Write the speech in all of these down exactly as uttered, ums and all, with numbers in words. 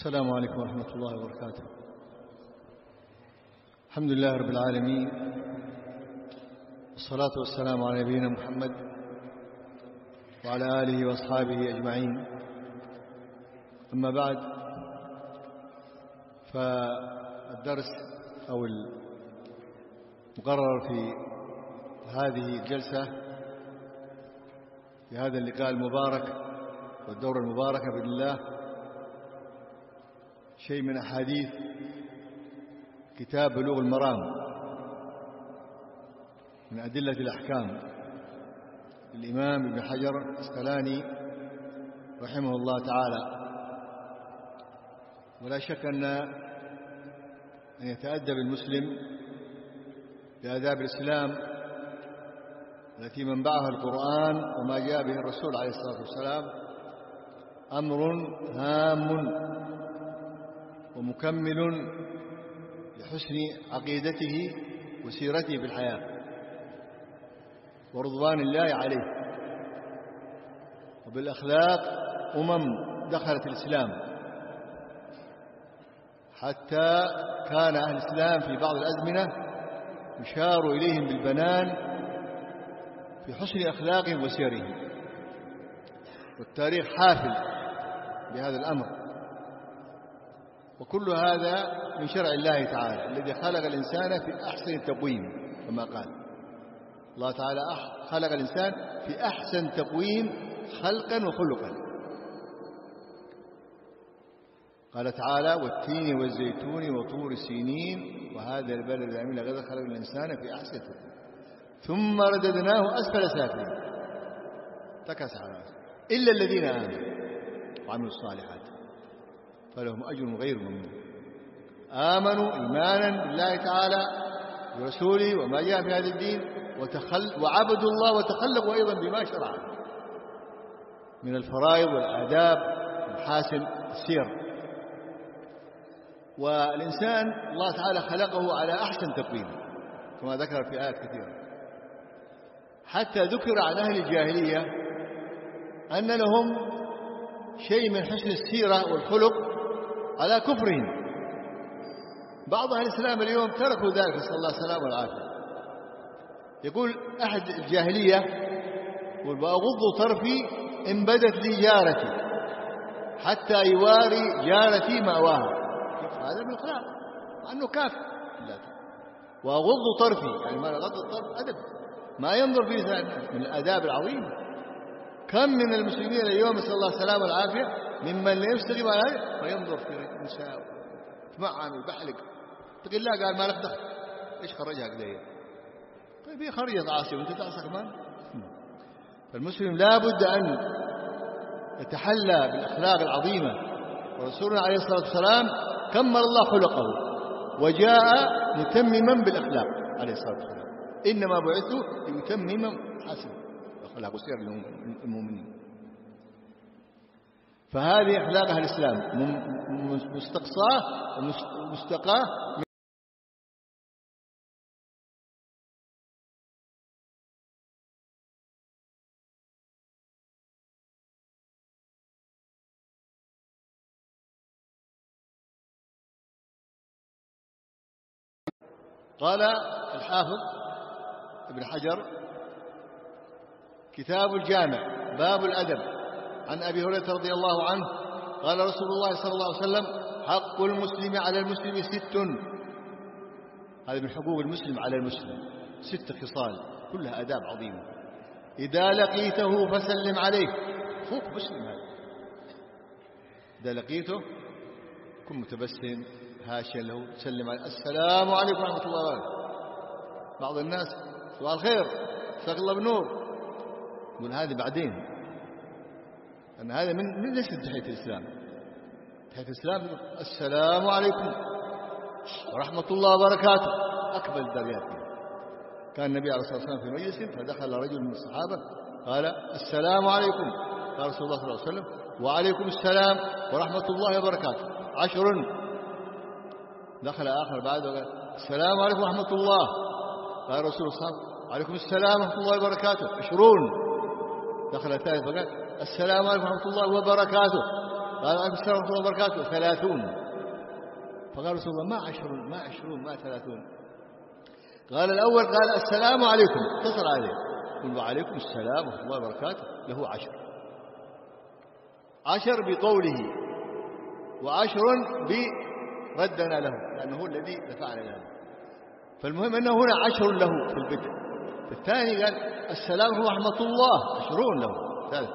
السلام عليكم ورحمة الله وبركاته. الحمد لله رب العالمين، والصلاة والسلام على نبينا محمد وعلى آله وأصحابه أجمعين. أما بعد، فالدرس أو المقرر في هذه الجلسة في هذا اللقاء المبارك والدورة المباركة بإذن الله شيء من أحاديث كتاب بلوغ المرام من أدلة الأحكام للإمام ابن حجر العسقلاني رحمه الله تعالى. ولا شك أن أن يتأدب المسلم بآداب الإسلام التي منبعها القرآن وما جاء به الرسول عليه الصلاة والسلام أمر هام ومكمل لحسن عقيدته وسيرته في الحياة ورضوان الله عليه. وبالأخلاق أمم دخلت الإسلام، حتى كان أهل الإسلام في بعض الأزمنة يشار إليهم بالبنان في حسن أخلاقهم وسيرهم، والتاريخ حافل بهذا الأمر. وكل هذا من شرع الله تعالى الذي خلق الإنسان في أحسن تقويم، كما قال الله تعالى خلق الإنسان في أحسن تقويم خلقا وخلقا. قال تعالى: والتين والزيتون وطور سينين وهذا البلد الأمين لقد خلق الإنسان في أحسن تقويم ثم رددناه أسفل سافلين تكس على رأسه إلا الذين آمنوا وعملوا الصالحات فلهم أجر غير ممنون. آمنوا إيمانا بالله تعالى ورسوله وما جاء في هذا الدين وتخل وعبدوا الله وتخلقوا أيضا بما شرع من الفرائض والآداب ومحاسن السير. والإنسان الله تعالى خلقه على أحسن تقويم كما ذكر في آيات كثيرة، حتى ذكر عن أهل الجاهلية أن لهم شيء من حسن السيرة والخلق على كفرهم. بعض أهل الإسلام اليوم تركوا ذلك، نسأل الله السلامة والعافية. يقول أحد الجاهلية: وأغض طرفي إن بدت لي جارتي حتى يواري جارتي مأواها. هذا من الأخلاق مع أنه كافر. وأغض طرفي يعني ما غض الطرف أدب، ما ينظر فيه من الآداب العظيمة. كم من المسلمين اليوم نسأل الله السلامة والعافية ممن لا يستغيب على هذا وينظر في النساء تمعن ويبحلق. تقول لا، قال ما لك دخل، ايش خرجها كذا؟ طيب هي خرجت عاصي وانت تعصى كمان. فالمسلم لا بد أن يتحلى بالأخلاق العظيمة، ورسولنا عليه الصلاة والسلام كمل الله خلقه وجاء متمما بالأخلاق عليه الصلاة والسلام. إنما بعثت ليتمم حسن الأخلاق وسير المؤمنين. فهذه أخلاق أهل الإسلام مستقصاه ومستقاه. قال الحافظ ابن حجر: كتاب الجامع باب الأدب. عن أبي هريرة رضي الله عنه قال رسول الله صلى الله عليه وسلم: حق المسلم على المسلم ست. هذا من حقوق المسلم على المسلم، ست خصال كلها آداب عظيمة. إذا لقيته فسلم عليه. حقوق مسلم هذا. إذا لقيته كن متبسم هاشا له، سلم عليه: السلام عليكم ورحمة الله وبركاته. بعض الناس صباح الخير، مساك الله بالنور، يقول هذه بعدين، أن هذا من من ليس تحية الإسلام. تحية الإسلام السلام عليكم ورحمة الله وبركاته، أكبر الدرجات. كان النبي عليه الصلاة والسلام في مجلس فدخل رجل من الصحابة قال: السلام عليكم. قال رسول الله صلى الله عليه وسلم: وعليكم السلام ورحمة الله وبركاته. عشر. دخل آخر بعده قال: السلام عليكم ورحمة الله. قال رسول الله صلى الله عليه وسلم: عليكم السلام ورحمة الله وبركاته. عشرون. دخل الثالث فقال: السلام عليكم ورحمة الله وبركاته. قال عليكم السلام ورحمة الله وبركاته ثلاثون. فقال رسول الله ما عشرون ما عشرون ما ثلاثون. قال الأول قال السلام عليكم، اتصل عليه قل وعليكم السلام ورحمة الله وبركاته له عشر، عشر بقوله وعشر بردنا له لأنه هو الذي دفعنا له. فالمهم أنه هنا عشر له في البدء. في الثاني قال السلام ورحمة الله عشرون له ثالث.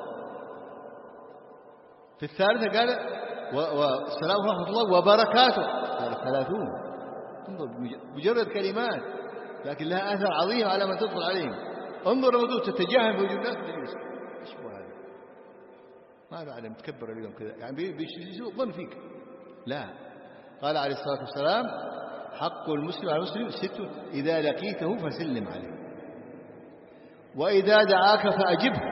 في الثالثة قال والسلام ورحمة الله وبركاته قال ثلاثون. انظر مجرد كلمات لكن لها أثر عظيم على من تدخل عليهم. انظر لما تتجاهل في وجود الناس تجلس ايش هو هذا؟ ما له علم تكبر اليوم كذا يعني بيسوء ظن فيك. لا، قال عليه الصلاة والسلام حق المسلم على المسلم ست إذا لقيته فسلم عليه وإذا دعاك فأجبه.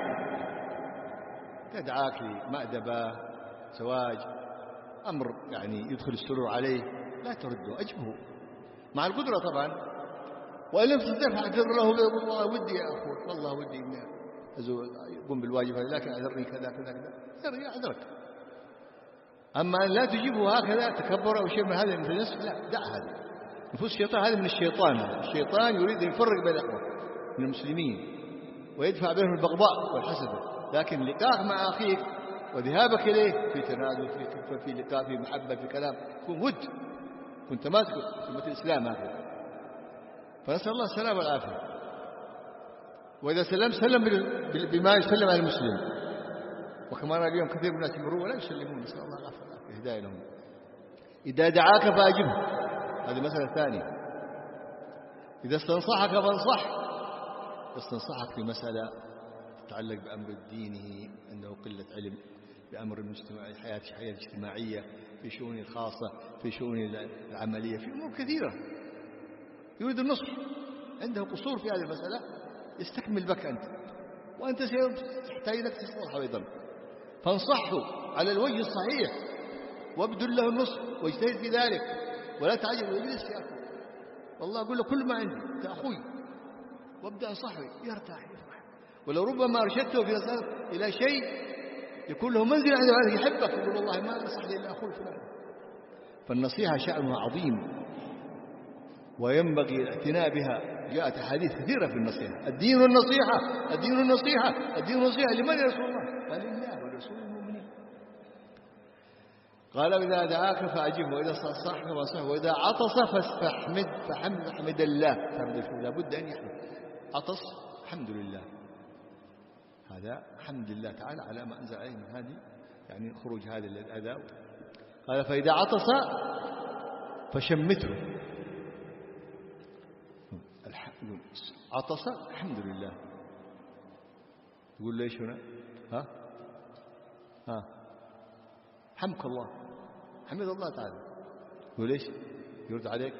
دعاك لمأدبة زواج أمر يعني يدخل السرور عليه لا ترده أجبه مع القدرة طبعا. وإن لم تستطع فاعتذر له والله ودي يا أخوي والله ودي إني أقوم بالواجب هذا لكن أعذرني كذا كذا كذا أعذرك. أما أن لا تجيبه هكذا تكبر أو شيء من هذا من الناس لا دع هذا نفوس الشيطان. هذا من الشيطان. الشيطان يريد أن يفرق بين الأخوة من المسلمين ويدفع بينهم البغضاء والحسد. لكن لقاءك مع أخيك وذهابك إليه في تنازل في كفة في لقاء في محبة في كلام يكون ود كنت ماسك سمة الإسلام هكذا. فنسأل الله السلامة والعافية. وإذا سلم سلم بما يسلم على المسلم. وكما نرى اليوم كثير من الناس يمرون ولا يسلمون نسأل الله العافية والعافية هداية لهم. إذا دعاك فأجبه هذه مسألة ثانية. إذا استنصحك فانصح. استنصحك في مسألة تتعلق بأمر دينه أنه قلة علم بأمر المجتمع الحياة الحياة الاجتماعية في شؤون الخاصة في شؤون العملية في أمور كثيرة يريد النصح عنده قصور في هذه المسألة يستكمل بك أنت وأنت تحتاج لك تصلح أيضا. فانصحه على الوجه الصحيح وابذل له النصح واجتهد في ذلك ولا تعجل واجلس يا أخي والله أقول له كل ما عندي أنت أخوي وابدأ انصحه يرتاح يفرح. ولو ربما أرشدته في مسألة إلى شيء يكون له منزل عنده هذا يحبك يقول والله ما أنصح لي إلا أخوي فلان. فالنصيحة شأنها عظيم وينبغي الاعتناء بها. جاءت أحاديث كثيرة في النصيحة. الدين النصيحة الدين النصيحة الدين النصيحة لمن يا رسول الله؟ قال لله ولرسول المؤمنين. قال إذا دعاك فأجبه وإذا صحك فانصحه وإذا عطس فاحمد فحمد حمد الله. لا بد أن يحمد. عطس الحمد لله هذا حمد الله تعالى على ما أنزل عليه من هذه يعني خروج هذا الأذى. قال فإذا عطس فشمته. عطس الحمد لله يقول ليش هنا ها ها حمك الله حمد الله تعالى يقول ليش يرد عليك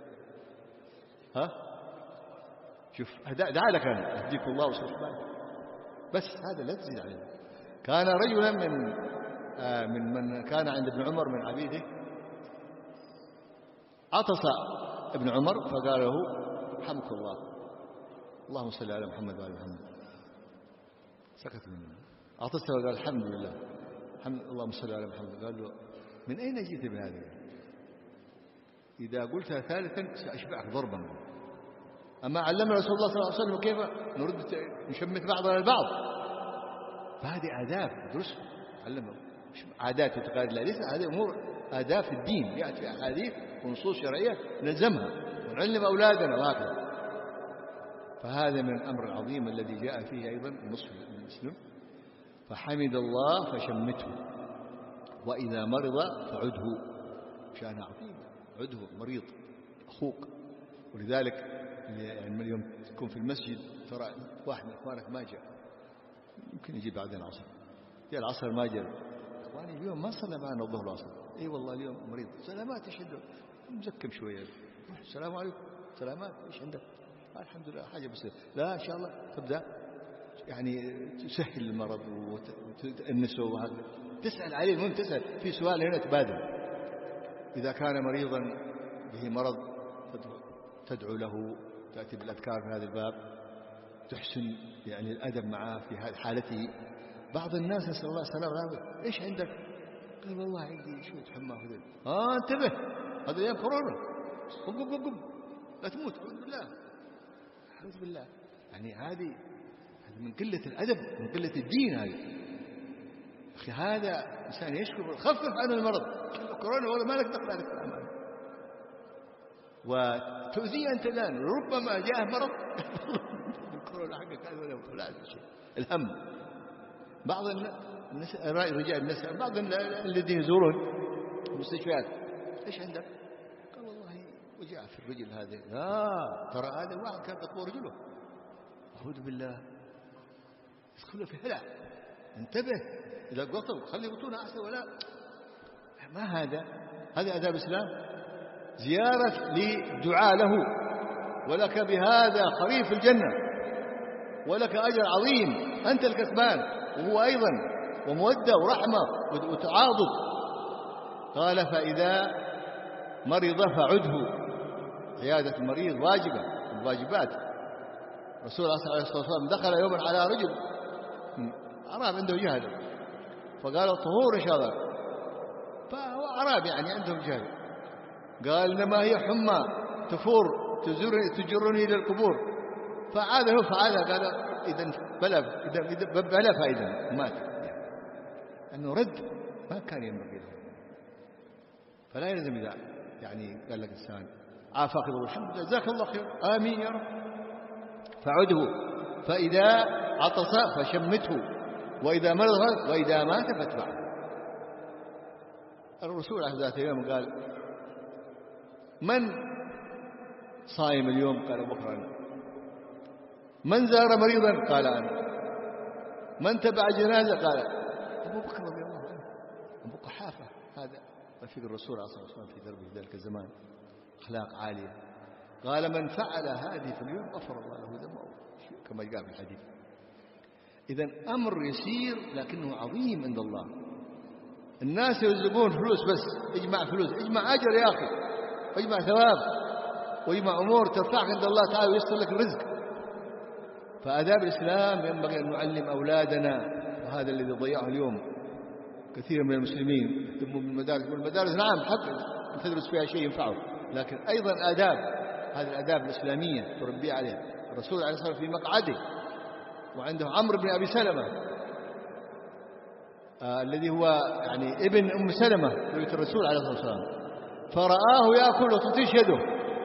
ها شوف دعا لك أنا أهديك الله وصلح بالك بس هذا لا تزيد عليه. كان رجلا من آه من من كان عند ابن عمر من عبيده عطس ابن عمر فقال له حمك الله اللهم صل على محمد وعلى محمد. سكت منه. عطسه وقال الحمد لله حمد اللهم صل على محمد. قال له من أين جئت بهذا؟ إذا قلتها ثالثا سأشبعك ضربا. أما علمنا رسول الله صلى الله عليه وسلم كيف نرد نشمت بعضنا البعض. فهذه آداب ندرسها علمنا عادات وتقاليد لا ليس هذه أمور آداب في الدين يأتي أحاديث ونصوص شرعية نلزمها ونعلم أولادنا وهكذا. فهذا من الأمر العظيم الذي جاء فيه أيضا النصح للمسلم. فحمد الله فشمته وإذا مرض فعده. شأن عظيم عده مريض أخوك. ولذلك يعني اليوم تكون في المسجد ترى واحد من إخوانك ما جاء يمكن يجي بعد العصر جاء العصر ما جاء إخواني اليوم ما صلى معنا الظهر والعصر أي والله اليوم مريض سلامات يشهد مزكم شوية السلام عليكم سلامات إيش عندك الحمد لله حاجة بسيطة لا إن شاء الله تبدأ يعني تسهل المرض وتأنسه وهذا تسأل عليه. المهم تسأل في سؤال هنا تبادل. إذا كان مريضا به مرض تدعو له تأتي بالأذكار في هذا الباب تحسن يعني الأدب معه في هذه حالته. بعض الناس نسأل الله السلامة إيش عندك قال والله عندي شوية حمى وهذا. آه انتبه، هذا أيام كورونا. قم قم قم قم لا تموت، أعوذ بالله أعوذ بالله. يعني هذه هذه من قلة الأدب، من قلة الدين. هذه أخي هذا إنسان يشكر، خفف عن المرض. كورونا ولا ما لك دخل هذا الكلام، وتؤذيه أنت الآن. ربما جاء مرض الكورونا حقك هذا ولا شيء. الهم بعض الناس رأي رجال الناس، بعض الذين يزورون المستشفيات، ايش عندك؟ قال والله وجع في الرجل هذا. لا ترى هذا واحد كان تقوى رجله، أعوذ بالله، يدخله في هلع. انتبه، إذا قطوا خلي بطونه أحسن. ولا ما هذا هذا آداب الإسلام. زيارة لدعاء له، ولك بهذا خريف الجنة، ولك أجر عظيم، أنت الكسبان وهو أيضا، ومودة ورحمة وتعاضد. قال فإذا مرض فعده. عيادة المريض واجبة من الواجبات. رسول الله صلى الله عليه وسلم دخل يوما على رجل أعراب عنده جهل، فقال الطهور إن شاء الله، فهو أعراب يعني عندهم جهل. قال إنما هي حمى تفور تجرني إلى القبور. فعاده فعاده. قال إذا بلا إذا بلا فائدة، مات. أنه رد ما كان ينبغي له. فلا يلزم إذا يعني قال لك إنسان عافاك الله الحمد لله جزاك الله خير آمين يا رب، فعده. فإذا عطس فشمته، وإذا مرض، وإذا مات فاتبعه. الرسول عليه ذات يوم قال من صائم اليوم؟ قال أبو بكر أنا. من زار مريضا؟ قال أنا. من تبع جنازة؟ قال أبو بكر رضي الله عنه. أبو قحافة هذا رفيق الرسول عليه الصلاة والسلام في دربه ذلك الزمان، أخلاق عالية. قال من فعل هذه في اليوم غفر الله له ذنبه، كما جاء في الحديث. إذن أمر يسير لكنه عظيم عند الله. الناس يرزقون فلوس بس، اجمع فلوس، اجمع أجر يا أخي، اجمع ثواب، واجمع أمور ترفعك عند الله تعالى ويسر لك الرزق. فآداب الإسلام ينبغي أن نعلم أولادنا، وهذا الذي ضيعه اليوم كثير من المسلمين. يهتمون بالمدارس، والمدارس نعم حق تدرس فيها شيء ينفعه، لكن أيضا آداب، هذه الآداب الإسلامية تربي عليها. الرسول عليه الصلاة والسلام في مقعده وعنده عمرو بن أبي سلمة آه الذي هو يعني ابن أم سلمة بنت الرسول عليه الصلاة والسلام، فرآه يأكل وتطيش يده.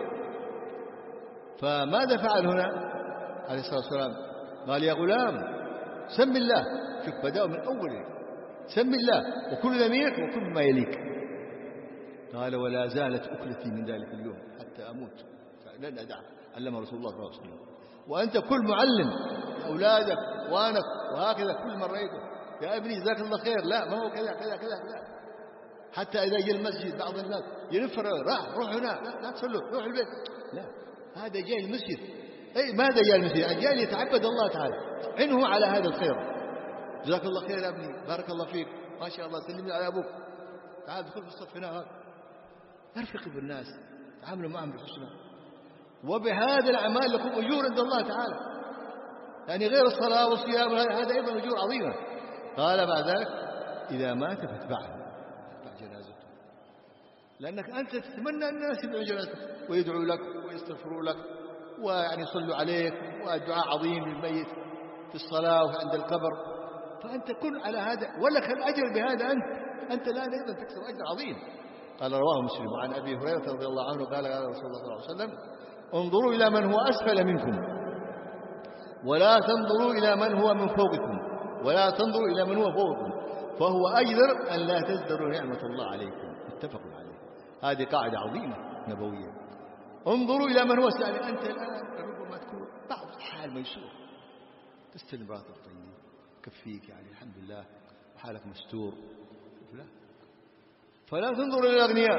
فماذا فعل هنا عليه الصلاة والسلام؟ قال يا غلام سم الله. شوف بدأوا من أوله، سم الله وكل يمينك وكل ما يليك. قال ولا زالت أكلتي من ذلك اليوم حتى أموت لن أدعه. علمه رسول الله صلى الله عليه وسلم. وأنت كل معلم لأولادك وانك، وهكذا كل من رأيته يا ابني جزاك الله خير، لا ما هو كذا كذا كذا كذا. حتى إذا جاء المسجد بعض الناس ينفر، راح روح هنا، لا, لا تصلوا، روح البيت. لا، هذا جاء المسجد. أي ماذا جاء المسجد؟ يعني جاء ليتعبد الله تعالى. عنه على هذا الخير. جزاك الله خير يا ابني، بارك الله فيك، ما شاء الله، سلمي على أبوك، تعال دخل في الصف هنا. ارفقوا بالناس، تعاملوا معهم بحسنى، وبهذا الأعمال لكم أجور عند الله تعالى. يعني غير الصلاة والصيام هذا أيضا أجور عظيمة. قال بعد ذلك إذا مات فاتبعه، اتبع جنازته، لأنك أنت تتمنى أن الناس يدعوا جنازتك ويدعوا لك ويستغفروا لك ويعني يصلوا عليك، والدعاء عظيم للميت في الصلاة وعند القبر. فأنت كن على هذا، ولك الأجر بهذا. أنت أنت الآن أيضا تكسب أجر عظيم. قال رواه مسلم عن أبي هريرة رضي الله عنه قال قال رسول الله صلى الله عليه وسلم انظروا إلى من هو أسفل منكم ولا تنظروا إلى من هو من فوقكم ولا تنظروا إلى من هو فوقكم فهو أجدر أن لا تزدروا نعمة الله عليكم. متفق عليه. هذه قاعدة عظيمة نبوية. انظروا إلى من هو أسفل. أنت الآن ربما تكون بعض الحال ميسور، تستلم راتب طيب كفيك يعني الحمد لله وحالك مستور، لا، فلا تنظر إلى الأغنياء.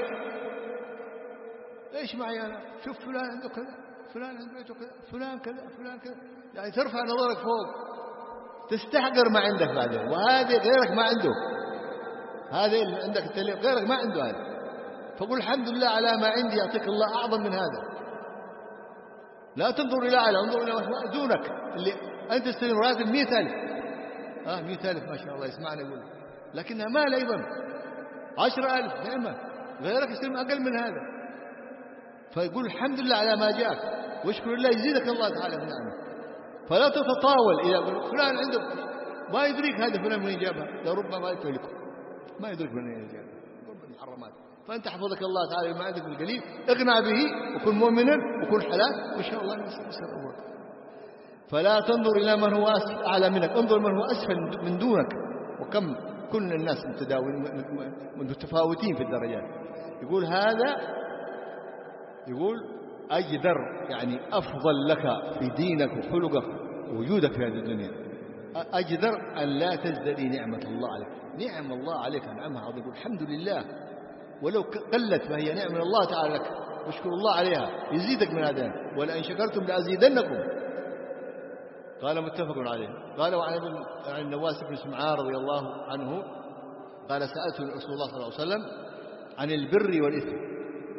إيش معي أنا؟ شوف فلان عنده كذا، فلان عنده بيته كذا، فلان كذا، فلان كذا، يعني ترفع نظرك فوق، تستحقر ما عندك بعدين. وهذا غيرك ما عنده، هذا اللي عندك التليق غيرك ما عنده هذا. فقل الحمد لله على ما عندي، يعطيك الله أعظم من هذا. لا تنظر إلى أعلى، انظر إلى ما دونك، اللي أنت تستلم راتب مئة ألف، آه مئة ألف ما شاء الله يسمعنا يقول، لكنها مال أيضا. عشرة ألف نعمة، غيرك يسلم أقل من هذا، فيقول الحمد لله على ما جاءك واشكر الله يزيدك الله تعالى من نعمه. فلا تتطاول إذا قلت فلان عنده ما يدريك هذا فلان من جابها، لربما ما يملكه، ما يدرك من أين جابها، ربما محرمات. فأنت حفظك الله تعالى بما عندك بالقليل، اقنع به وكن مؤمنا وكن حلال وإن شاء الله يسر أمورك. فلا تنظر إلى من هو أعلى منك، انظر من هو أسفل من دونك. وكم كل الناس متداولين متفاوتين في الدرجات. يقول هذا يقول أجدر يعني أفضل لك في دينك وخلقك ووجودك في هذه الدنيا، أجدر أن لا تزدري نعمة الله عليك. نعم الله عليك نعمها عظيمة، الحمد لله، ولو قلت فهي نعمة الله تعالى لك، واشكر الله عليها يزيدك من هذا، ولئن شكرتم لأزيدنكم. قال متفق عليه. قال وعن عن النواس بن سمعان رضي الله عنه قال سألت رسول الله صلى الله عليه وسلم عن البر والإثم،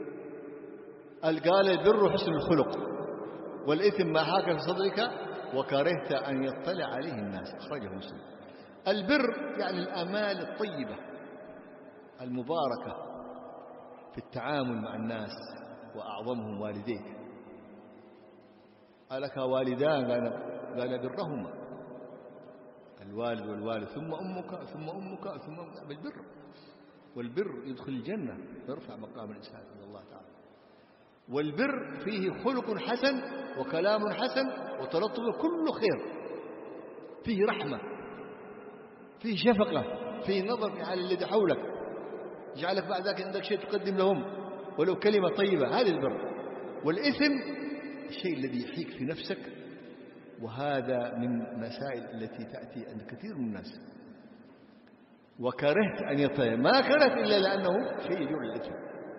قال البر حسن الخلق، والإثم ما حاك في صدرك وكرهت أن يطلع عليه الناس. أخرجه مسلم. البر يعني الآمال الطيبة المباركة في التعامل مع الناس، وأعظمهم والديك. ألك والدان؟ قال برهما، الوالد والوالد ثم أمك ثم أمك ثم أمك بالبر. والبر يدخل الجنة ويرفع مقام الإنسان عند الله تعالى. والبر فيه خلق حسن وكلام حسن وتلطف، كله خير، فيه رحمة، فيه شفقة، فيه نظر على الذي حولك، جعلك بعد ذلك عندك شيء تقدم لهم ولو كلمة طيبة، هذا البر. والإثم الشيء الذي يحيك في نفسك، وهذا من مسائل التي تأتي عند كثير من الناس. وكرهت أن يطلع، ما كرهت إلا لأنه شيء يجر الإثم.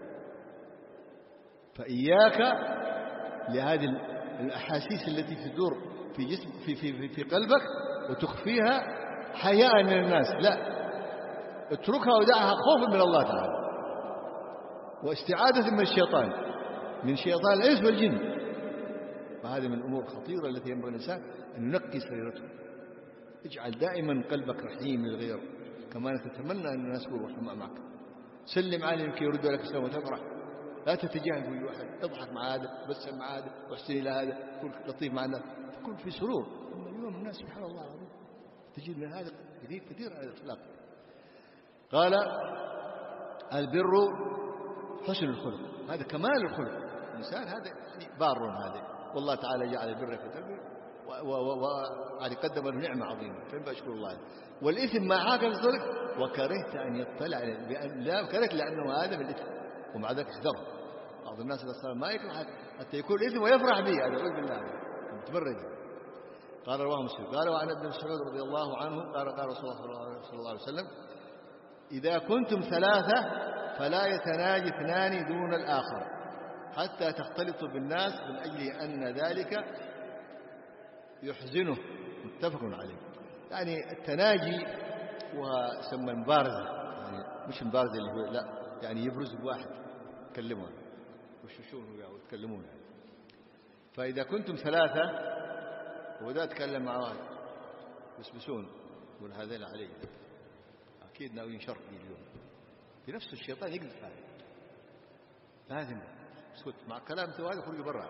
فإياك لهذه الأحاسيس التي تدور في جسم في في في, في قلبك وتخفيها حياء من الناس، لا، اتركها ودعها خوفا من الله تعالى، واستعاذة من الشيطان، من شيطان الإنس والجن. فهذه من الأمور الخطيرة التي ينبغي الإنسان أن ينقي سريرته. اجعل دائما قلبك رحيم للغير، كما تتمنى أن الناس يكونوا رحماء معك. سلم عليهم كي يردوا لك السلام وتفرح، لا تتجاهل كل واحد، اضحك مع هذا، تبسم مع هذا، واحسن إلى هذا، كن لطيف مع الناس، تكون في سرور. أما اليوم الناس سبحان الله العظيم تجد من هذا كثير كثير على الأخلاق. قال البر حسن الخلق، هذا كمال الخلق. الإنسان هذا بار هذا، والله تعالى جعل البر في قلبه وعلي قدم له نعمة عظيمة، فإن أشكر الله. والإثم ما حاك في صدرك وكرهت أن يطلع عليه، لا كرهت لأنه هذا من الإثم، ومع ذلك احذره. بعض الناس ما يكره حتى يكون الإثم ويفرح به، هذا أعوذ بالله متبرج. قال رواه مسلم. قال وعن ابن مسعود رضي الله عنه قال قال رسول الله صلى الله عليه وسلم إذا كنتم ثلاثة فلا يتناجي اثنان دون الآخر حتى تختلطوا بالناس من أجل أن ذلك يحزنه. متفق عليه. يعني التناجي وسمى المبارزة، يعني مش المبارزة اللي هو لا، يعني يبرز بواحد يكلمون وشوشون ويتكلمون يعني. فإذا كنتم ثلاثة وذا تكلم مع واحد يسبسون يقول هذين عليه أكيد ناويين شر اليوم، في نفس الشيطان يقذف هذا، لازم اسكت مع كلام هذا خرج برا.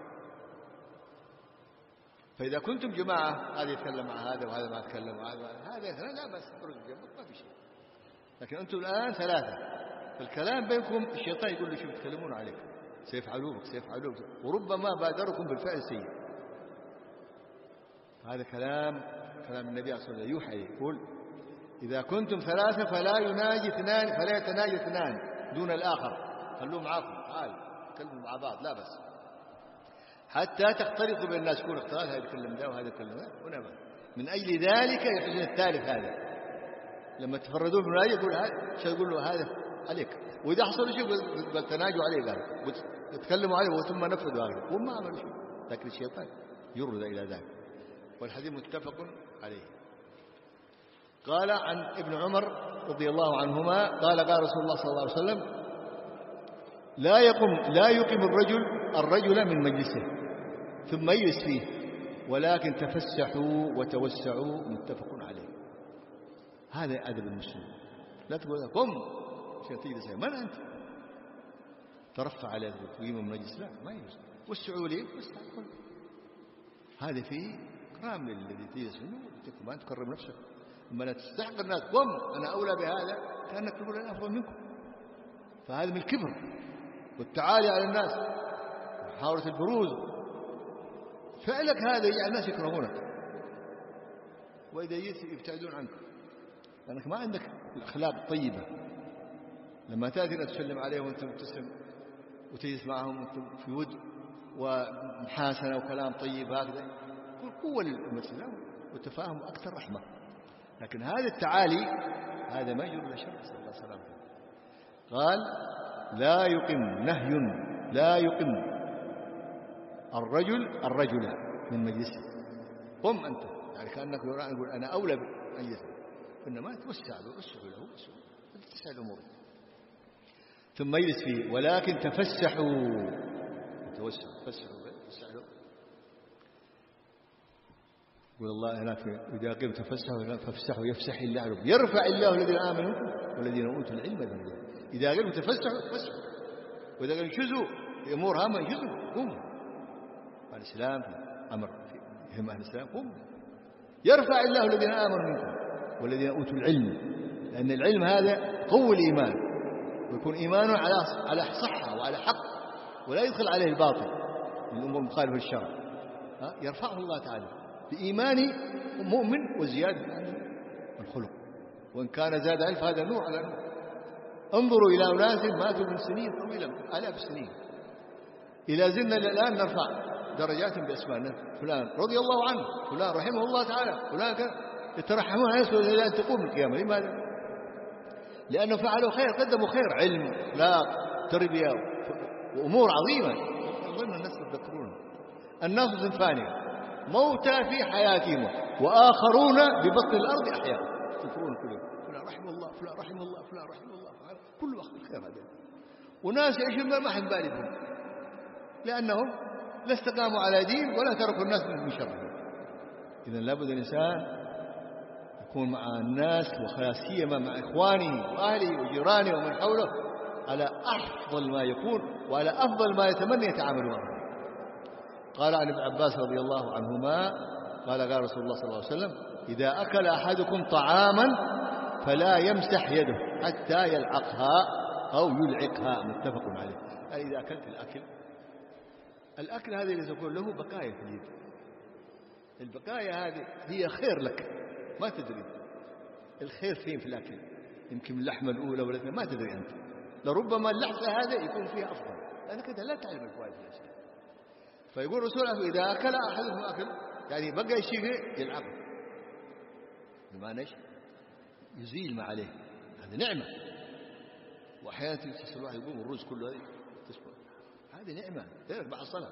فإذا كنتم جماعة هذا يتكلم مع هذا وهذا ما يتكلم مع هذا، هذا لا بس خرج جنبك ما في شيء. لكن أنتم الآن ثلاثة، فالكلام بينكم الشيطان يقول له شو يتكلمون عليك، سيفعلوك سيفعلوك، وربما بادركم بالفعل السيء. هذا كلام كلام النبي صلى الله عليه وسلم يوحي، يقول إذا كنتم ثلاثة فلا يناجي اثنان فلا يتناجي اثنان دون الآخر، خلوه معاكم تعال تكلموا مع بعض لا بس، حتى تختلطوا بالناس، يكون اختلاط، هذا يتكلم ده وهذا يتكلم ده ونبه. من أجل ذلك يحزن الثالث هذا لما تفردوا بالمناجي يقول هذا شو، يقول له هذا عليك، وإذا حصل شيء قال تناجوا عليه، قال يتكلموا عليه وثم نفذوا هذا وما عملوا شيء، لكن الشيطان يرد إلى ذلك. والحديث متفق عليه. قال عن ابن عمر رضي الله عنهما قال قال رسول الله صلى الله عليه وسلم لا يقم لا يقيم الرجل الرجل من مجلسه ثم يجلس فيه ولكن تفسحوا وتوسعوا. متفق عليه. هذا أدب المسلم، لا تقول قم عشان تجلس. من أنت ترفع على القيمة من مجلس؟ لا، ما يجوز. وسعوا لي وسعوا. هذا فيه إكرام للذي تجلس منه، ما تكرم نفسك. أما لا تستحق الناس قم أنا أولى بهذا، كأنك تقول أنا أفضل منكم. فهذا من الكبر والتعالي على الناس ومحاولة البروز. فعلك هذا يجعل الناس يكرهونك، وإذا جئت يبتعدون عنك، لأنك ما عندك الأخلاق الطيبة. لما تأتي تسلم عليهم وأنت مبتسم وتجلس معهم وأنت في ود ومحاسنة وكلام طيب، هكذا يكون قوة للمسلم والتفاهم أكثر رحمة. لكن هذا التعالي هذا ما يجر إلى شر، صلى الله عليه وسلم. قال لا يقم، نهي لا يقم الرجل الرجل من مجلسه. قم أنت، يعني كأنك يقول أنا أولى بمجلسه، إنما توسع له، وسع له، تسع الأمور ثم يجلس فيه. ولكن تفسحوا، توسعوا، تفسحوا، تفسحوا. يقول الله هناك إذا قمت تفسحوا فافسحوا يفسح الله لكم يرفع الله الذين آمنوا والذين أوتوا العلم درجات. إذا قمت تفسحوا تفسحوا، وإذا قمت انشزوا في أمور هامة انشزوا، قوموا. الإسلام أمر هم أهل الإسلام، قوموا. يرفع الله الذين آمنوا منكم والذين أوتوا العلم، لأن العلم هذا قوي الإيمان، ويكون إيمانه على على صحة وعلى حق، ولا يدخل عليه الباطل من الأمور المخالفة للشرع. يرفعه الله تعالى بإيمان مؤمن وزيادة الخلق، وإن كان زاد ألف هذا نور على نور. انظروا إلى أناس ماتوا من سنين طويلة، آلاف السنين، إلى زلنا الآن نرفع درجات بأسمائنا، فلان رضي الله عنه، فلان رحمه الله تعالى، فلان كان يترحمون على نفسه إلى أن تقوم القيامة. لماذا؟ لأنه فعلوا خير، قدموا خير، علم، أخلاق، تربية، وأمور عظيمة. أظن الناس يتذكرون. الناس صنفان: موتى في حياتهم، وآخرون ببطن الأرض أحياء. تذكرون كلهم، فلان رحمه الله، فلان رحمه الله، فلان رحمه الله، كل وقت الخير هذا. وناس يعيشون ما حد بالي بهم، لأنهم لا استقاموا على دين ولا تركوا الناس من شرهم. إذن لابد الإنسان يكون مع الناس، وخاصية مع إخوانه وأهله وجيرانه ومن حوله، على أفضل ما يكون وعلى أفضل ما يتمنى يتعامل معه. قال عن ابن عباس رضي الله عنهما قال قال رسول الله صلى الله عليه وسلم: إذا أكل أحدكم طعاما فلا يمسح يده حتى يلعقها أو يلعقها. متفق عليه. يعني إذا أكلت الأكل الأكل هذه اللي تكون له بقايا في اليد، البقايا هذه هي خير لك، ما تدري الخير فين في الأكل. يمكن اللحمة الأولى ولا الثانية ما تدري أنت، لربما اللحظة هذا يكون فيها أفضل، لأنك أنت لا تعلم الفوائد في الأشياء. فيقول رسول الله: إذا أكل أحدكم أكل، يعني بقى شيء يلعبه، بمعنى إيش؟ يزيل ما عليه، هذه نعمة. وأحيانا تسأل الواحد يقوم الرز كله هذه تسبح، هذه نعمة غيرك بعد الصلاة.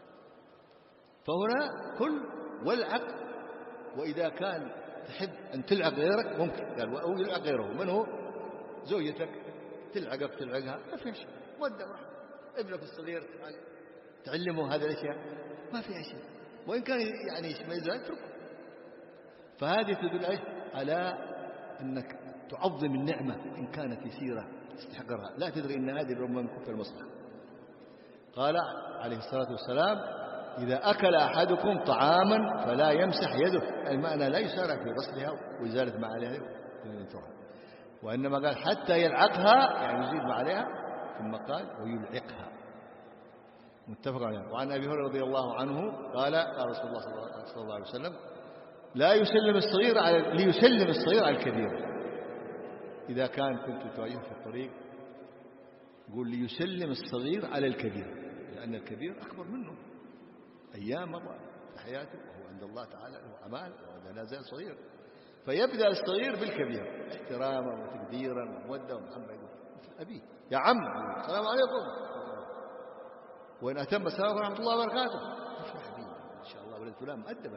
فهنا كل والعق. وإذا كان تحب أن تلعق غيرك ممكن، قال أو يلعق غيره. من هو؟ زوجتك تلعقك تلعقها ما في شيء، ودع ابنك الصغير تعلمه هذه الأشياء ما فيها شيء، وإن كان يعني ما يزال اتركه. فهذه تدل على أنك تعظم النعمة إن كانت يسيرة تستحقرها، لا تدري أن هذه ربما من كفر المصلحة. قال عليه الصلاة والسلام: إذا أكل أحدكم طعاما فلا يمسح يده، المعنى لا يسارع في غسلها وإزالة ما عليها وإنما قال حتى يلعقها، يعني يزيد ما عليها، ثم قال ويلعقها. متفق عليه. وعن أبي هريرة رضي الله عنه قال قال رسول الله صلى الله عليه وسلم: لا يسلم الصغير على ليسلم الصغير على الكبير. إذا كان كنت تواجه في الطريق يقول ليسلم الصغير على الكبير، لأن الكبير أكبر منه، أيام مضى في حياته وهو عند الله تعالى له أمال وهذا لا زال صغير. فيبدأ الصغير بالكبير احتراما وتقديرا ومودة ومحبة، مثل أبيه: يا عم السلام عليكم، وإن أتم السلام ورحمة الله وبركاته افرح بي إن شاء الله ولد فلان مؤدبا.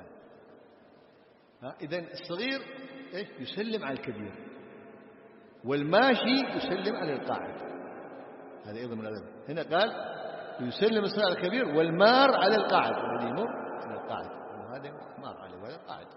إذن الصغير إيش؟ يسلم على الكبير، والماشي يسلم على القاعد، هذا أيضا من الأدب. هنا قال يسلم الصغير على الكبير، والمار على القاعد، الذي يمر على القاعد وهذا مار عليه وهذا قاعد.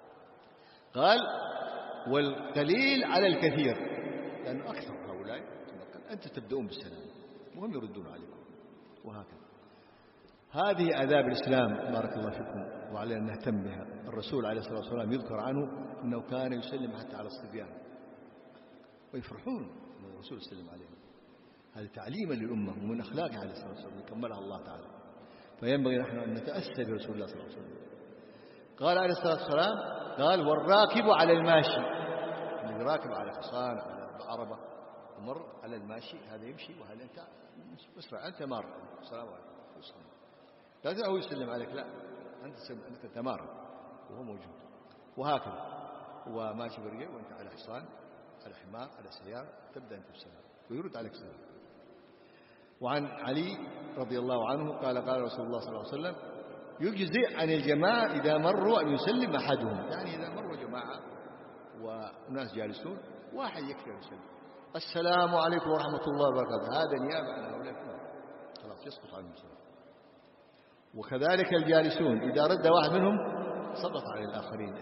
قال والقليل على الكثير، لأنه أكثر هؤلاء أنتم تبدأون بالسلام وهم يردون عليكم، وهكذا. هذه آداب الإسلام بارك الله فيكم، وعلينا أن نهتم بها. الرسول عليه الصلاة والسلام يذكر عنه أنه كان يسلم حتى على الصبيان ويفرحون أن الرسول يسلم عليهم. هذا تعليما للأمة ومن أخلاقه عليه الصلاة والسلام يكملها الله تعالى، فينبغي نحن أن نتأسى برسول الله صلى الله عليه وسلم. قال عليه الصلاة والسلام قال والراكب على الماشي، اللي راكب على حصان على عربة ومر على الماشي هذا يمشي وهذا أنت اسرع، أنت مار السلام عليكم لا تدعه يسلم عليك، لا أنت أنت تمار وهو موجود، وهكذا هو ماشي برجل وأنت على حصان على حمار على سيارة تبدأ أنت بالسلام ويرد عليك السلام. وعن علي رضي الله عنه قال قال رسول الله صلى الله عليه وسلم يجزئ عن الجماعة إذا مروا أن يسلم أحدهم، يعني إذا مروا جماعة وناس جالسون واحد يكفي يسلم السلام عليكم ورحمة الله وبركاته، هذا نيابة عن هؤلاء كلهم خلاص يسقط عنهم السلام. وكذلك الجالسون إذا رد واحد منهم سقط على الآخرين.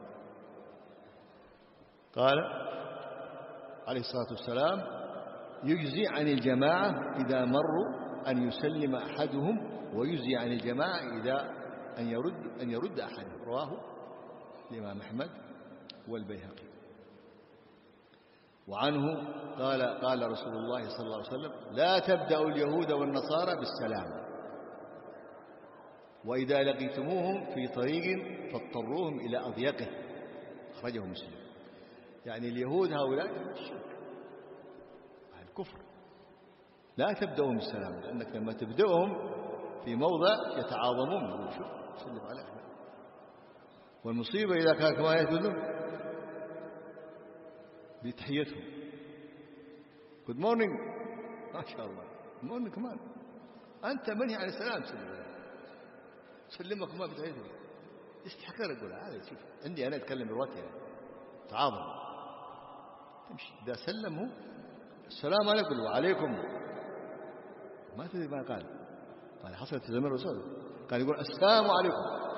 قال عليه الصلاة والسلام يجزي عن الجماعة إذا مروا أن يسلم أحدهم، ويجزي عن الجماعة إذا أن يرد أن يرد أحدهم. رواه الإمام أحمد والبيهقي. وعنه قال قال رسول الله صلى الله عليه وسلم لا تبدأوا اليهود والنصارى بالسلام، وإذا لقيتموهم في طريق فاضطروهم إلى أضيقه، أخرجه مسلم. يعني اليهود هؤلاء الشرك الكفر، لا تبدأهم بالسلام، لأنك لما تبدأهم في موضع يتعاظمون شوف سلم على أحد. والمصيبة إذا كان كما يقولون بتحيتهم good morning ما شاء الله good morning كمان، أنت منهي عن السلام سلم سلمك ما بتحيتهم استحقر أقول هذا. شوف عندي أنا أتكلم بلغتي يعني تعاظم تمشي. إذا سلموا السلام عليكم وعليكم ما تدري ما قال قال حصلت في زمن الرسول كان يقول السلام عليكم،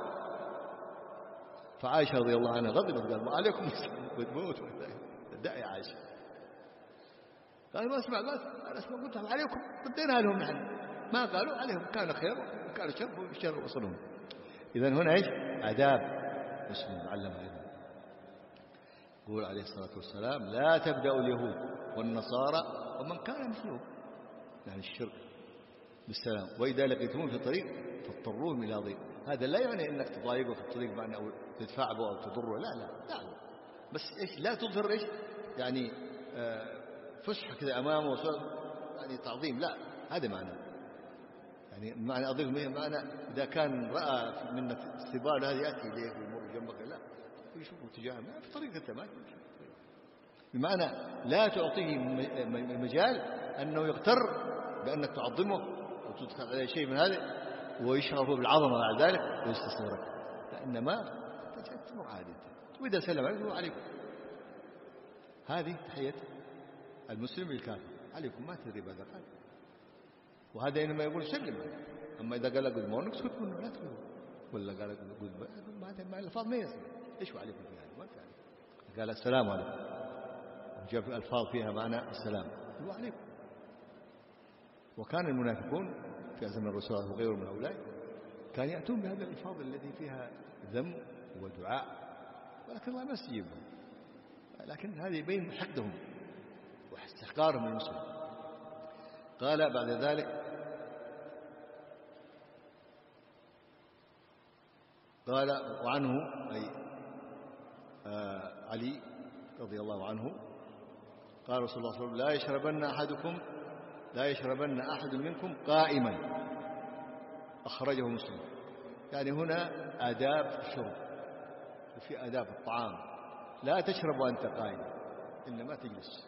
فعائشة رضي الله عنها غضبت قال وعليكم السلام وتموت الداعي عائشة قال ما اسمع قال أنا اسمع قلت عليكم ردينا لهم نحن ما قالوا عليهم كان خير وكان شر والشر وصلهم. إذن هنا ايش آداب مسلم نعلمها أيضا. يقول عليه الصلاة والسلام لا تبدأوا اليهود والنصارى ومن كان مثلهم يعني الشرك بالسلام، وإذا لقيتموهم في الطريق فاضطروهم إلى ضيق. هذا لا يعني أنك تضايقه في الطريق معنى أو تدفعه أو تضره، لا لا لا بس إيش لا تظهر إيش يعني آه فسحة كذا أمامه يعني تعظيم، لا هذا معنى يعني معنى أضيق معنى إذا كان رأى من السبال هذه يأتي إليك ويمر جنبك لا يشوفه تجاهه في طريق أنت ما بمعنى لا تعطيه مجال أنه يغتر بأنك تعظمه وتدخل عليه شيء من هذا ويشعر بالعظمة بعد ذلك ويستصغرك، فإنما تمر عادي. وإذا سلم عليكم عليكم هذه تحية المسلم للكافر عليكم ما تدري ماذا قال، وهذا إنما يقول سلم. أما إذا قال جود مورنينج اسكت منه لا تقول، ولا قال جود هذا ما الألفاظ ما يسمع إيش عليكم في هذا ما في عليكم. قال السلام عليكم وجاء في ألفاظ فيها معنى السلام وعليكم. وكان المنافقون في زمن الرسول وغيره من هؤلاء كان يأتون بهذه الألفاظ التي فيها ذم ودعاء، ولكن الله ما استجيبهم، لكن هذه يبين حقدهم واستحقارهم للمسلم. قال بعد ذلك قال وعنه أي آه علي رضي الله عنه قال رسول الله صلى الله عليه وسلم لا يشربن أحدكم لا يشربن أحد منكم قائما، أخرجه مسلم. يعني هنا آداب الشرب وفي آداب الطعام، لا تشرب وأنت قائم إنما تجلس.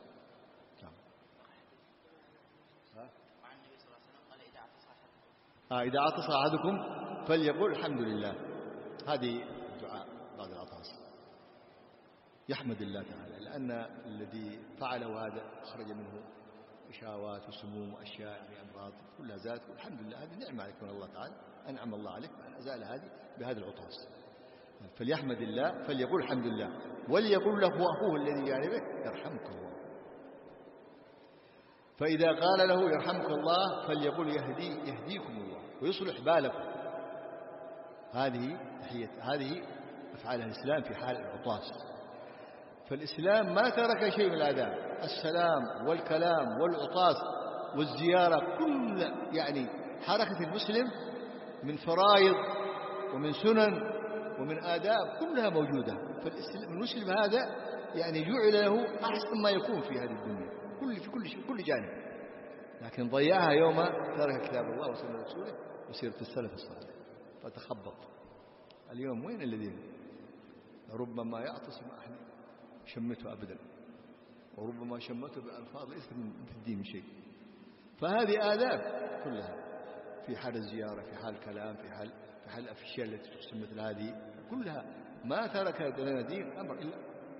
آه إذا عطس أحدكم فليقول الحمد لله، هذه الدعاء بعد العطاس يحمد الله تعالى، لأن الذي فعله هذا أخرج منه إشاوات وسموم وأشياء بأمراض كلها زادت، والحمد لله هذه نعمة عليك من الله تعالى، أنعم الله عليك أن أزال هذه بهذا العطاس. فليحمد الله فليقول الحمد لله، وليقول له أخوه الذي جانبه يرحمك الله. فإذا قال له يرحمك الله فليقول يهدي يهديكم الله ويصلح بالكم. هذه تحية هذه أفعال الإسلام في حال العطاس. فالإسلام ما ترك شيء من الآداب، السلام والكلام والعطاس والزيارة، كل يعني حركة المسلم من فرائض ومن سنن ومن آداب كلها موجودة. فالمسلم هذا يعني جعل له أحسن ما يكون في هذه الدنيا كل في كل شيء كل جانب، لكن ضيعها يوم ترك كتاب الله وسنة رسوله وسيرة السلف الصالح فتخبط. اليوم وين الذين ربما يعتصم أحد شمته أبدا، وربما شمته بألفاظ ليس في الدين شيء. فهذه آداب كلها في حال الزيارة، في حال الكلام، في حال في حال الأشياء التي تحسن مثل هذه كلها ما ترك لنا دين أمر إلا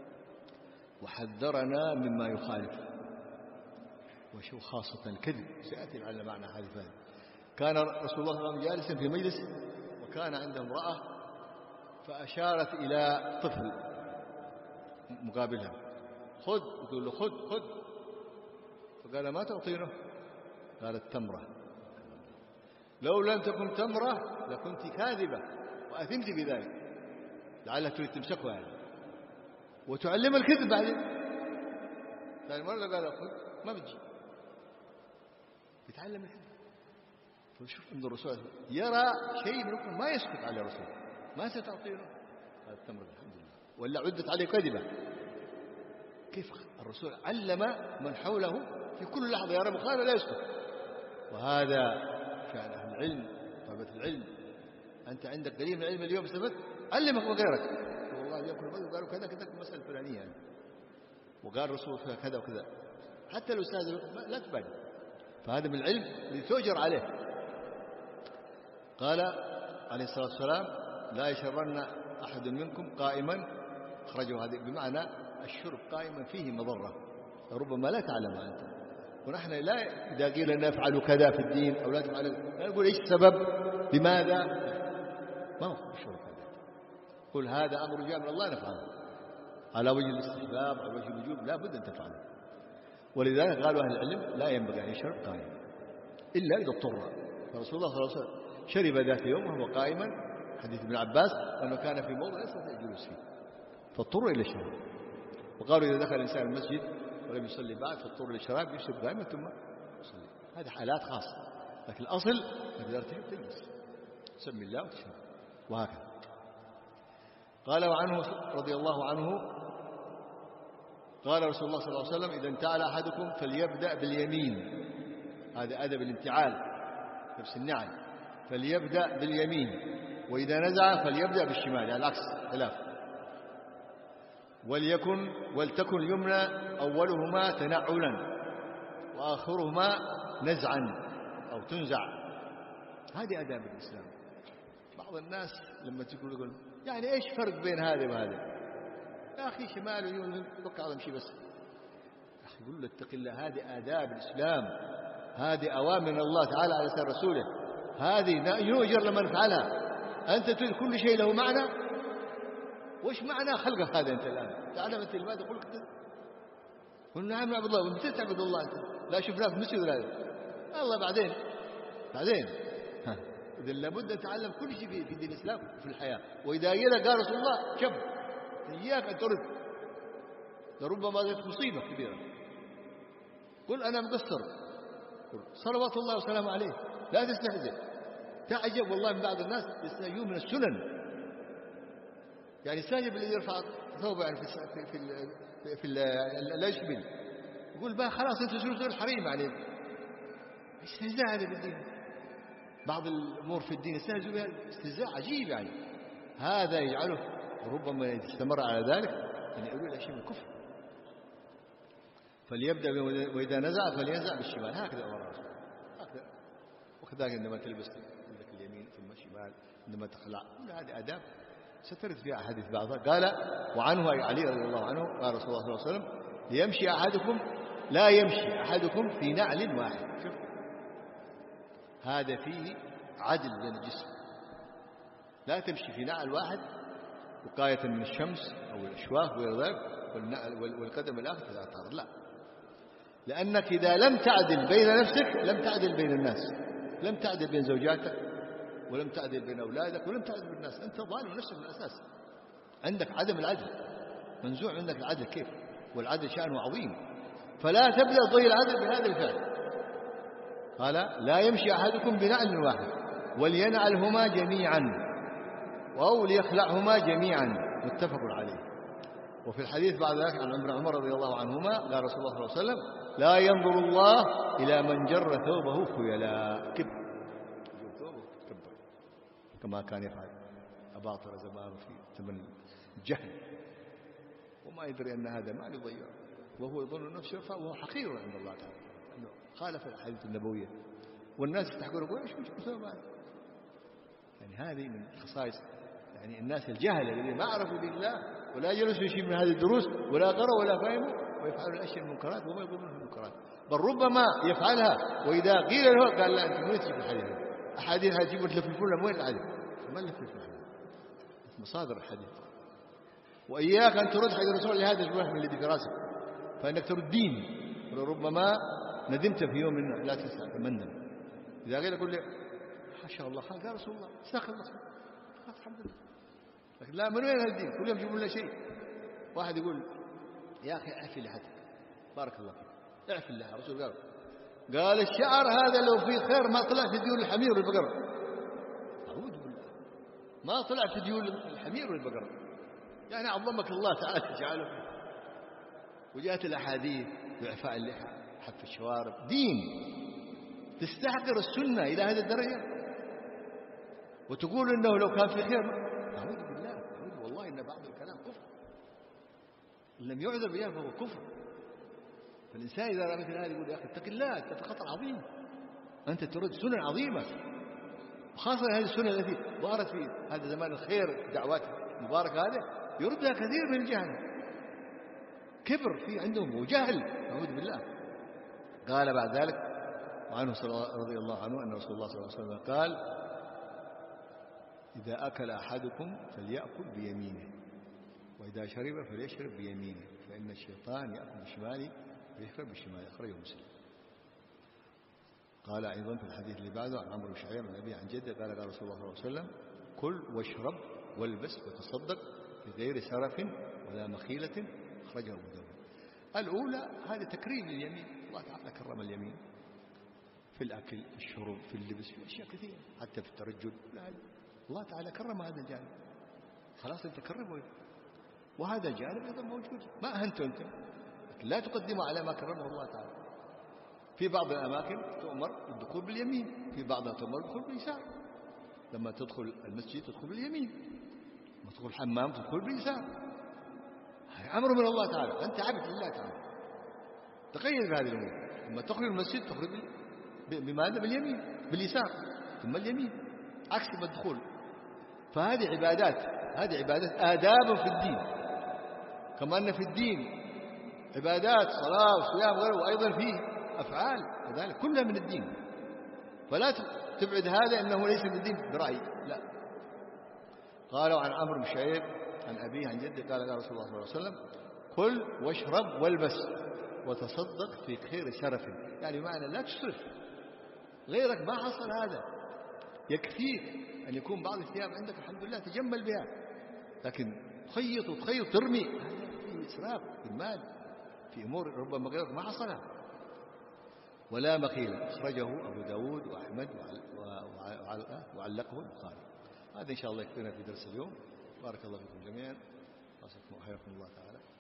وحذرنا مما يخالف، وشو خاصة الكذب سيأتي على معنى حديث هذا. كان رسول الله صلى الله عليه وسلم جالسا في مجلس وكان عنده امرأة فأشارت إلى طفل مقابلها، خذ، يقول له خذ خذ، فقال ما تعطينه؟ قالت تمرة. لو لم تكن تمرة لكنت كاذبة وأثمت بذلك، لعلها تريد تمسكها يعني وتعلم الكذب بعدين. ثاني مرة قال خذ، ما بتجي، يتعلم الكذب. فشوف عند الرسول يرى شيء منكم ما يسكت على الرسول، ما ستعطينه؟ قال التمرة الحمد لله، ولا عدت عليه كذبة. كيف الرسول علم من حوله في كل لحظة يرى مخالفة لا يسكت. وهذا شأن أهل العلم، طلبة العلم. أنت عندك دليل من العلم اليوم استفدت، علمك وغيرك. والله اليوم كل بدر قالوا كذا كذا المسألة الفلانية يعني، وقال الرسول كذا وكذا، حتى الأستاذ لا تبالي. فهذا من العلم الذي تؤجر عليه. قال عليه الصلاة والسلام لا يشربن أحد منكم قائما، أخرجه هذا بمعنى الشرب قائما فيه مضرة ربما لا تعلم أنت. ونحن لا إذا قيل لنا افعلوا كذا في الدين أو لا تفعلوا لا نقول إيش السبب لماذا، ما هو الشرب هذا، قل هذا أمر جاء من الله نفعله على وجه الاستحباب على وجه الوجوب، لا بد أن تفعله. ولذلك قالوا أهل العلم لا ينبغي أن يشرب قائما إلا إذا اضطر. فرسول الله صلى الله عليه وسلم شرب ذات يوم وهو قائما، حديث ابن عباس أنه كان في موضع لا يستطيع الجلوس فيه فاضطر إلى الشرب. وقالوا إذا دخل الإنسان المسجد ولم يصلي بعد فاضطر للشراب يشرب قائما ثم يصلي. هذه حالات خاصة، لكن الأصل إذا ارتحب تجلس سمي الله وتشرب وهكذا. قال وعنه رضي الله عنه قال رسول الله صلى الله عليه وسلم إذا انتعل أحدكم فليبدأ باليمين، هذا أدب الامتعال لبس النعل، فليبدأ باليمين، وإذا نزع فليبدأ بالشمال، يعني العكس خلاف. وليكن ولتكن اليمنى أولهما تنعلا وآخرهما نزعا أو تنزع. هذه آداب الإسلام. بعض الناس لما تقول يقول يعني إيش فرق بين هذا وهذا؟ يا أخي شمال ويمين فك هذا شيء بس. يا أخي يقول له اتق الله، هذه آداب الإسلام، هذه أوامر الله تعالى على لسان رسوله، هذه يؤجر لمن يفعلها. أنت تريد كل شيء له معنى، وش معنى خلقك هذا أنت الآن؟ تعلم أنت لماذا تقول كذا؟ قلنا نعم نعبد الله، ومتى تعبد الله أنت؟ لا شفناه في المسجد ولا هذا الله بعدين بعدين ها. إذا لابد أن تتعلم كل شيء في دين الإسلام وفي الحياة. وإذا قيل قال رسول الله شب إياك أن ترد، لربما ذات مصيبة كبيرة. قل أنا مقصر، قل صلوات الله وسلامه عليه، لا تستهزئ. تعجب والله من بعض الناس يستهزئون من السنن، يعني الساجب الذي يرفع ثوبه يعني في في في, في لا يشبل، يقول بقى خلاص انت تزور الحريم يعني استهزاء هذا بالدين. بعض الامور في الدين يستهزئ بها استهزاء عجيب، يعني هذا يجعله ربما يستمر على ذلك ان يقول الى شيء من الكفر. فليبدا واذا نزع فلينزع بالشمال، هكذا امر الرسول هكذا. وكذلك عندما تلبس عندك اليمين ثم الشمال، عندما تخلع، كل هذه آداب سترد فيها أحاديث بعضها. قال وعنه علي رضي الله عنه قال رسول الله صلى الله عليه وسلم ليمشي أحدكم لا يمشي أحدكم في نعل واحد. شوف هذا فيه عدل بين الجسم، لا تمشي في نعل واحد وقاية من الشمس أو الأشواك وغير ذلك والقدم الآخر تتعرض، لا، لأنك إذا لم تعدل بين نفسك لم تعدل بين الناس، لم تعدل بين زوجاتك ولم تعدل بين أولادك ولم تعدل بين الناس. أنت ظالم نفسك من الأساس، عندك عدم العدل، منزوع عندك العدل. كيف؟ والعدل شأنه عظيم، فلا تبدأ ضي العدل بهذا الفعل. قال لا يمشي أحدكم بنعل واحد ولينعلهما جميعا أو ليخلعهما جميعا، متفق عليه. وفي الحديث بعد ذلك عن ابن عمر رضي الله عنهما قال رسول الله صلى الله عليه وسلم لا ينظر الله إلى من جر ثوبه خيلاء، كبر كبر كما كان يفعل أباطر زمان في ثمن الجهل، وما يدري أن هذا ما يضيع، وهو يظن نفسه يرفع وهو حقير عند الله تعالى، أنه خالف الحديث النبوية. والناس تحقر يقول ايش مسوي بعد؟ يعني هذه من الخصائص يعني الناس الجهل الذين ما عرفوا بالله ولا جلسوا شيء من هذه الدروس ولا قرأوا ولا فهموا ويفعلون الاشياء المنكرات وما يظنون المنكرات، بل ربما يفعلها واذا قيل له قال لا انت وين تجيب الحديث؟ احاديث هذه وتلفلفون لهم، وين الحديث؟ ما نلفلفون مصادر الحديث. واياك ان ترد حديث الرسول لهذا الوهم الذي في راسك، فانك ترد دين وربما ندمت في يوم لا تنسى تمنى. اذا قيل يقول لي ما شاء الله قال رسول الله استغفر الله الحمد لله، لكن لا من وين الدين؟ كل يوم يجيبون لنا شيء. واحد يقول يا اخي اعفي لحدك بارك الله فيك، اعفي لها. الرسول قال قال الشعر هذا لو فيه خير ما طلع في ديول الحمير والبقر. اعوذ بالله، ما طلع في ديول الحمير والبقر، يعني عظمك الله تعالى جعله فيه. وجاءت الاحاديث باعفاء اللحى حف الشوارب، دين تستحقر السنه الى هذه الدرجه وتقول انه لو كان في خير. اعوذ بالله، اعوذ والله ان بعض الكلام كفر، ان لم يعذر بها فهو كفر. فالانسان اذا رأى مثل هذا يقول يا اخي اتق الله، انت في خطر عظيم، انت ترد سنن عظيمه، وخاصه هذه السنن التي ظهرت في هذا زمان الخير الدعوات المباركه هذه يردها كثير من الجهل، كبر في عندهم وجهل، اعوذ بالله. قال بعد ذلك وعنه رضي الله عنه ان رسول الله صلى الله عليه وسلم قال إذا أكل أحدكم فليأكل بيمينه وإذا شرب فليشرب بيمينه فإن الشيطان يأكل بشماله ويشرب بشماله، أخرجه مسلم. قال أيضا في الحديث اللي بعده عن عمرو بن شعيب عن أبيه عن جده قال قال رسول الله صلى الله عليه وسلم كل واشرب والبس وتصدق بغير سرف ولا مخيلة، أخرجه أبو داود. الأولى هذا تكريم لليمين، الله تعالى كرم اليمين في الأكل في الشرب في اللبس في أشياء كثيرة، حتى في الترجل، الله تعالى كرم هذا الجانب، خلاص انت كرمه، وهذا الجانب ايضا موجود، ما اهنته انت، لكن لا تقدمه على ما كرمه الله تعالى. في بعض الاماكن تؤمر بالدخول باليمين، في بعضها تؤمر بالدخول باليسار. لما تدخل المسجد تدخل باليمين، لما تدخل الحمام تدخل باليسار، هذا امر من الله تعالى، انت عبد لله تعالى تقيد بهذه الامور. لما تخرج المسجد تخرج بماذا؟ باليمين، باليسار ثم اليمين عكس الدخول. فهذه عبادات، هذه عبادات آداب في الدين، كما أن في الدين عبادات صلاة وصيام وغيره، وأيضا فيه أفعال كذلك كلها من الدين. فلا تبعد هذا أنه ليس من الدين برأي، لا. قالوا عن عمرو بن شعيب عن أبيه عن جده قال قال رسول الله صلى الله عليه وسلم كل واشرب والبس وتصدق في خير شرف، يعني معنى لا تسرف، غيرك ما حصل هذا، يكفيك أن يكون بعض الثياب عندك الحمد لله تجمل بها، لكن تخيط وتخيط ترمي، هذا فيه إسراف في المال في أمور ربما غيرك ما حصلها. ولا مخيل، أخرجه أبو داود وأحمد وعلقه البخاري. هذا إن شاء الله يكفينا في درس اليوم. بارك الله فيكم جميعا، وحياكم الله تعالى.